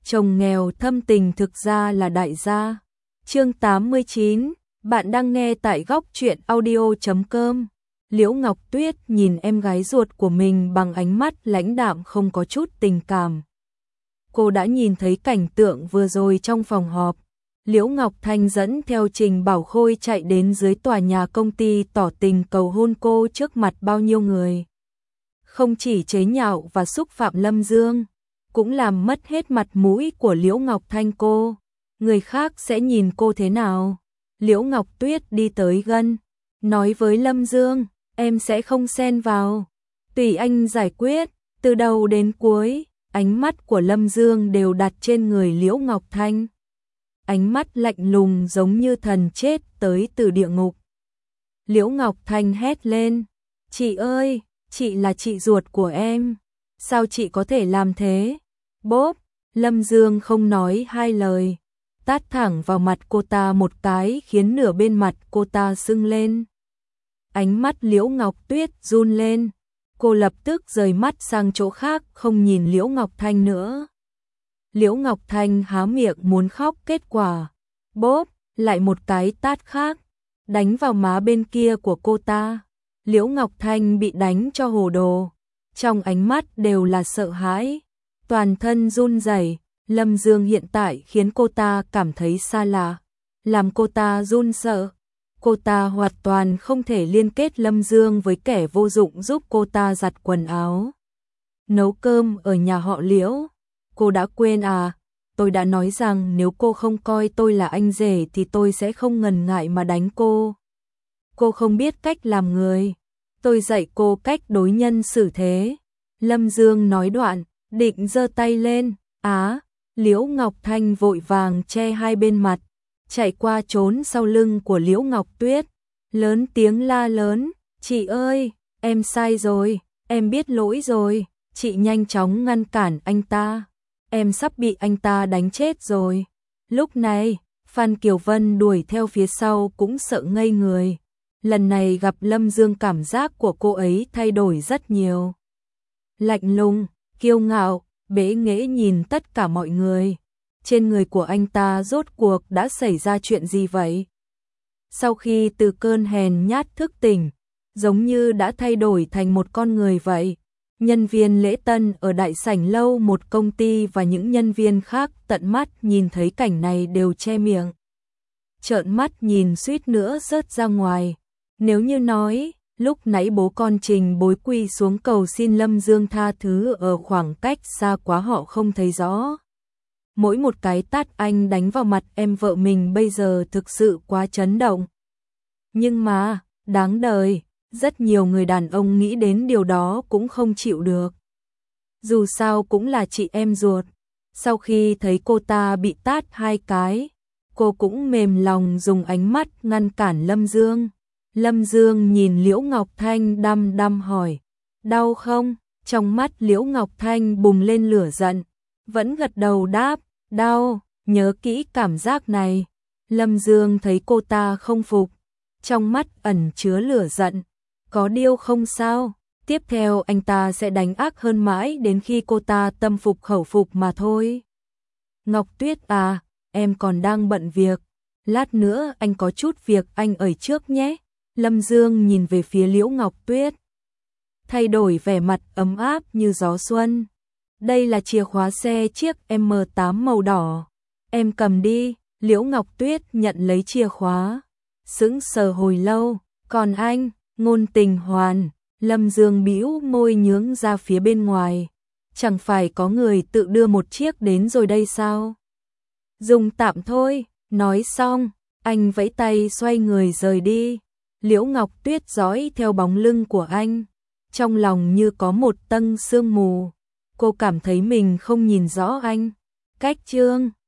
chồng nghèo thâm tình thực ra là đại gia. Chương 89, bạn đang nghe tại góc truyện audio.com. Liễu Ngọc Tuyết nhìn em gái ruột của mình bằng ánh mắt lãnh đạm không có chút tình cảm. Cô đã nhìn thấy cảnh tượng vừa rồi trong phòng họp. Liễu Ngọc Thanh dẫn theo Trình Bảo Khôi chạy đến dưới tòa nhà công ty tỏ tình cầu hôn cô trước mặt bao nhiêu người. Không chỉ chế nhạo và xúc phạm Lâm Dương, cũng làm mất hết mặt mũi của Liễu Ngọc Thanh cô. Người khác sẽ nhìn cô thế nào? Liễu Ngọc Tuyết đi tới gần, nói với Lâm Dương, em sẽ không xen vào. Tùy anh giải quyết, từ đầu đến cuối, ánh mắt của Lâm Dương đều đặt trên người Liễu Ngọc Thanh. Ánh mắt lạnh lùng giống như thần chết tới từ địa ngục. Liễu Ngọc Thanh hét lên, chị ơi, chị là chị ruột của em, sao chị có thể làm thế? Bốp, Lâm Dương không nói hai lời, tát thẳng vào mặt cô ta một cái khiến nửa bên mặt cô ta sưng lên. Ánh mắt Liễu Ngọc Tuyết run lên, cô lập tức rời mắt sang chỗ khác không nhìn Liễu Ngọc Thanh nữa. Liễu Ngọc Thanh há miệng muốn khóc, kết quả bốp, lại một cái tát khác, đánh vào má bên kia của cô ta. Liễu Ngọc Thanh bị đánh cho hồ đồ, trong ánh mắt đều là sợ hãi, toàn thân run rẩy. Lâm Dương hiện tại khiến cô ta cảm thấy xa lạ, làm cô ta run sợ. Cô ta hoàn toàn không thể liên kết Lâm Dương với kẻ vô dụng giúp cô ta giặt quần áo, nấu cơm ở nhà họ Liễu. Cô đã quên à, tôi đã nói rằng nếu cô không coi tôi là anh rể thì tôi sẽ không ngần ngại mà đánh cô. Cô không biết cách làm người, tôi dạy cô cách đối nhân xử thế. Lâm Dương nói đoạn, định giơ tay lên, Liễu Ngọc Thanh vội vàng che hai bên mặt, chạy qua trốn sau lưng của Liễu Ngọc Tuyết, lớn tiếng la lớn, chị ơi, em sai rồi, em biết lỗi rồi, chị nhanh chóng ngăn cản anh ta, em sắp bị anh ta đánh chết rồi. Lúc này, Phan Kiều Vân đuổi theo phía sau cũng sợ ngây người, lần này gặp Lâm Dương cảm giác của cô ấy thay đổi rất nhiều. Lạnh lùng, kiêu ngạo, bẽ nghễ nhìn tất cả mọi người. Trên người của anh ta rốt cuộc đã xảy ra chuyện gì vậy? Sau khi từ cơn hèn nhát thức tỉnh, giống như đã thay đổi thành một con người vậy. Nhân viên lễ tân ở đại sảnh lâu một công ty và những nhân viên khác tận mắt nhìn thấy cảnh này đều che miệng, trợn mắt nhìn suýt nữa rớt ra ngoài. Nếu như nói, lúc nãy bố con Trình Bối quỳ xuống cầu xin Lâm Dương tha thứ ở khoảng cách xa quá họ không thấy rõ. Mỗi một cái tát anh đánh vào mặt em vợ mình bây giờ thực sự quá chấn động. Nhưng mà, đáng đời, rất nhiều người đàn ông nghĩ đến điều đó cũng không chịu được. Dù sao cũng là chị em ruột. Sau khi thấy cô ta bị tát hai cái, cô cũng mềm lòng dùng ánh mắt ngăn cản Lâm Dương. Lâm Dương nhìn Liễu Ngọc Thanh đăm đăm hỏi, đau không? Trong mắt Liễu Ngọc Thanh bùng lên lửa giận, vẫn gật đầu đáp, đau, nhớ kỹ cảm giác này. Lâm Dương thấy cô ta không phục, trong mắt ẩn chứa lửa giận, có điều không sao, tiếp theo anh ta sẽ đánh ác hơn mãi đến khi cô ta tâm phục khẩu phục mà thôi. Ngọc Tuyết à, em còn đang bận việc, lát nữa anh có chút việc anh ở trước nhé. Lâm Dương nhìn về phía Liễu Ngọc Tuyết, thay đổi vẻ mặt ấm áp như gió xuân. Đây là chìa khóa xe chiếc M8 màu đỏ, em cầm đi. Liễu Ngọc Tuyết nhận lấy chìa khóa, sững sờ hồi lâu. Còn anh, ngôn tình hoàn. Lâm Dương bĩu môi nhướng ra phía bên ngoài, chẳng phải có người tự đưa một chiếc đến rồi đây sao? Dùng tạm thôi. Nói xong, anh vẫy tay xoay người rời đi. Liễu Ngọc Tuyết dõi theo bóng lưng của anh, trong lòng như có một tầng sương mù. Cô cảm thấy mình không nhìn rõ anh. Cách chương